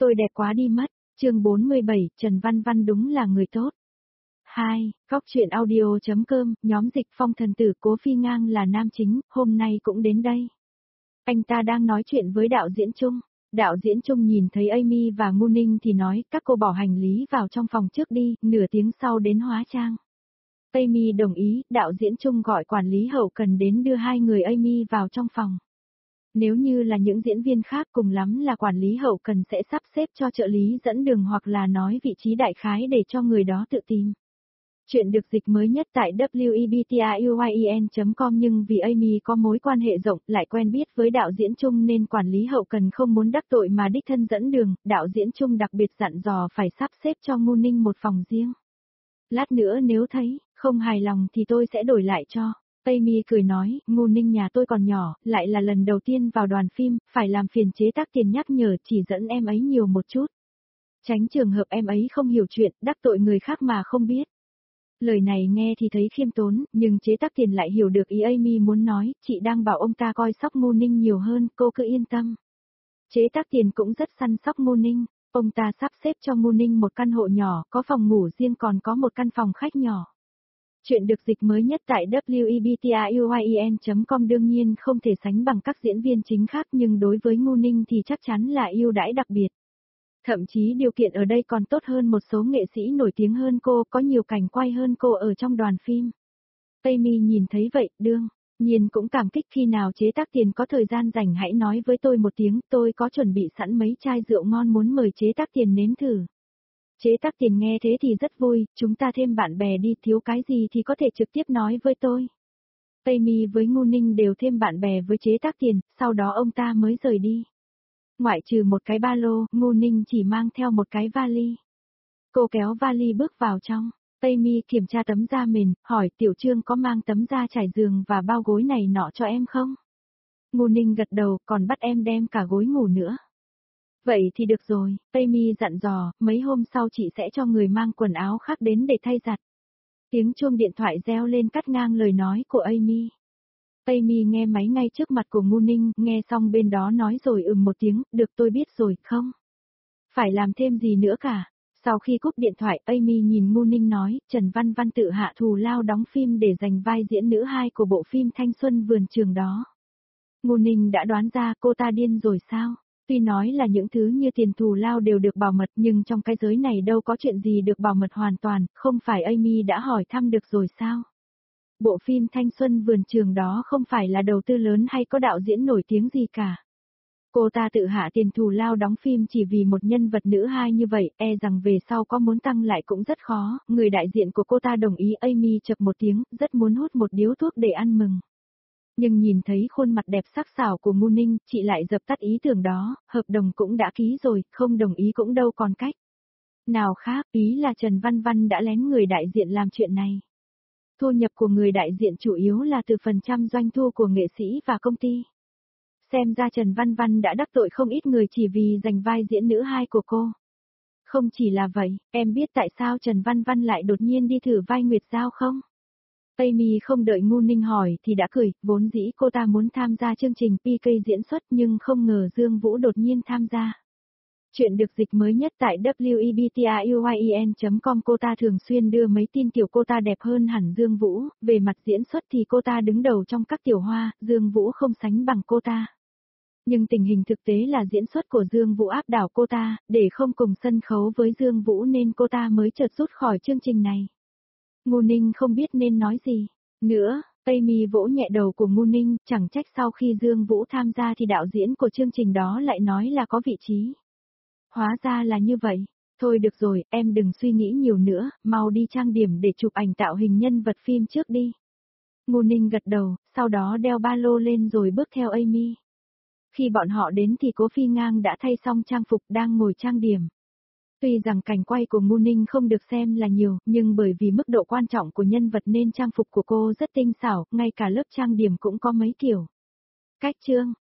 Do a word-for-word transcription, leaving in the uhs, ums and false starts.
Tôi đẹp quá đi mất. Chương bốn mươi bảy, Trần Văn Văn đúng là người tốt. hai. Góc truyện audio.com, nhóm Dịch Phong thần tử Cố Phi Ngang là nam chính, hôm nay cũng đến đây. Anh ta đang nói chuyện với đạo diễn Trung. Đạo diễn Trung nhìn thấy Amy và Ngu Ninh thì nói, các cô bỏ hành lý vào trong phòng trước đi, nửa tiếng sau đến hóa trang. Amy đồng ý, đạo diễn Trung gọi quản lý hậu cần đến đưa hai người Amy vào trong phòng. Nếu như là những diễn viên khác cùng lắm là quản lý hậu cần sẽ sắp xếp cho trợ lý dẫn đường hoặc là nói vị trí đại khái để cho người đó tự tìm. Chuyện được dịch mới nhất tại w e b t a u y e n chấm com nhưng vì Amy có mối quan hệ rộng lại quen biết với đạo diễn Trung nên quản lý hậu cần không muốn đắc tội mà đích thân dẫn đường, đạo diễn Trung đặc biệt dặn dò phải sắp xếp cho Ngu Ninh một phòng riêng. Lát nữa nếu thấy không hài lòng thì tôi sẽ đổi lại cho. Amy cười nói, Ngu Ninh nhà tôi còn nhỏ, lại là lần đầu tiên vào đoàn phim, phải làm phiền chế tác tiền nhắc nhở chỉ dẫn em ấy nhiều một chút. Tránh trường hợp em ấy không hiểu chuyện, đắc tội người khác mà không biết. Lời này nghe thì thấy khiêm tốn, nhưng chế tác tiền lại hiểu được ý Amy muốn nói, chị đang bảo ông ta coi sóc Ngu Ninh nhiều hơn, cô cứ yên tâm. Chế tác tiền cũng rất săn sóc Ngu Ninh, ông ta sắp xếp cho Ngu Ninh một căn hộ nhỏ, có phòng ngủ riêng còn có một căn phòng khách nhỏ. Chuyện được dịch mới nhất tại w e b t a u y e n chấm com đương nhiên không thể sánh bằng các diễn viên chính khác nhưng đối với Ngu Ninh thì chắc chắn là ưu đãi đặc biệt. Thậm chí điều kiện ở đây còn tốt hơn một số nghệ sĩ nổi tiếng hơn cô, có nhiều cảnh quay hơn cô ở trong đoàn phim. Amy nhìn thấy vậy, đương nhiên cũng cảm kích khi nào chế tác tiền có thời gian rảnh hãy nói với tôi một tiếng, tôi có chuẩn bị sẵn mấy chai rượu ngon muốn mời chế tác tiền nếm thử. Chế tác tiền nghe thế thì rất vui, chúng ta thêm bạn bè đi, thiếu cái gì thì có thể trực tiếp nói với tôi. Amy với Ngu Ninh đều thêm bạn bè với chế tác tiền, sau đó ông ta mới rời đi. Ngoại trừ một cái ba lô, Ngu Ninh chỉ mang theo một cái vali. Cô kéo vali bước vào trong. Amy kiểm tra tấm da mền, hỏi Tiểu Trương có mang tấm da trải giường và bao gối này nọ cho em không? Ngu Ninh gật đầu, còn bắt em đem cả gối ngủ nữa. Vậy thì được rồi, Amy dặn dò, mấy hôm sau chị sẽ cho người mang quần áo khác đến để thay giặt. Tiếng chuông điện thoại reo lên cắt ngang lời nói của Amy. Amy nghe máy ngay trước mặt của Ngu Ninh, nghe xong bên đó nói rồi ừm một tiếng, được tôi biết rồi, không? Phải làm thêm gì nữa cả. Sau khi cúp điện thoại, Amy nhìn Ngu Ninh nói, Trần Văn Văn tự hạ thù lao đóng phim để giành vai diễn nữ hai của bộ phim Thanh Xuân Vườn Trường đó. Ngu Ninh đã đoán ra cô ta điên rồi sao? Tuy nói là những thứ như tiền thù lao đều được bảo mật nhưng trong cái giới này đâu có chuyện gì được bảo mật hoàn toàn, không phải Amy đã hỏi thăm được rồi sao? Bộ phim Thanh Xuân Vườn Trường đó không phải là đầu tư lớn hay có đạo diễn nổi tiếng gì cả. Cô ta tự hạ tiền thù lao đóng phim chỉ vì một nhân vật nữ hai như vậy, e rằng về sau có muốn tăng lại cũng rất khó, người đại diện của cô ta đồng ý. Amy chập một tiếng, rất muốn hút một điếu thuốc để ăn mừng. Nhưng nhìn thấy khuôn mặt đẹp sắc sảo của Ngu Ninh, chị lại dập tắt ý tưởng đó, hợp đồng cũng đã ký rồi, không đồng ý cũng đâu còn cách. Nào khác, ý là Trần Văn Văn đã lén người đại diện làm chuyện này. Thu nhập của người đại diện chủ yếu là từ phần trăm doanh thu của nghệ sĩ và công ty. Xem ra Trần Văn Văn đã đắc tội không ít người chỉ vì giành vai diễn nữ hai của cô. Không chỉ là vậy, em biết tại sao Trần Văn Văn lại đột nhiên đi thử vai Nguyệt Giao không? Amy không đợi Ngu Ninh hỏi thì đã cười, vốn dĩ cô ta muốn tham gia chương trình pê ca diễn xuất nhưng không ngờ Dương Vũ đột nhiên tham gia. Chuyện được dịch mới nhất tại w e b t a u y e n chấm com cô ta thường xuyên đưa mấy tin kiểu cô ta đẹp hơn hẳn Dương Vũ, về mặt diễn xuất thì cô ta đứng đầu trong các tiểu hoa, Dương Vũ không sánh bằng cô ta. Nhưng tình hình thực tế là diễn xuất của Dương Vũ áp đảo cô ta, để không cùng sân khấu với Dương Vũ nên cô ta mới chợt rút khỏi chương trình này. Ngu Ninh không biết nên nói gì nữa, Amy vỗ nhẹ đầu của Ngu Ninh, chẳng trách sau khi Dương Vũ tham gia thì đạo diễn của chương trình đó lại nói là có vị trí. Hóa ra là như vậy, thôi được rồi, em đừng suy nghĩ nhiều nữa, mau đi trang điểm để chụp ảnh tạo hình nhân vật phim trước đi. Ngu Ninh gật đầu, sau đó đeo ba lô lên rồi bước theo Amy. Khi bọn họ đến thì Cố Phi Ngang đã thay xong trang phục đang ngồi trang điểm. Tuy rằng cảnh quay của Ngu Ninh không được xem là nhiều, nhưng bởi vì mức độ quan trọng của nhân vật nên trang phục của cô rất tinh xảo, ngay cả lớp trang điểm cũng có mấy kiểu. Cách chương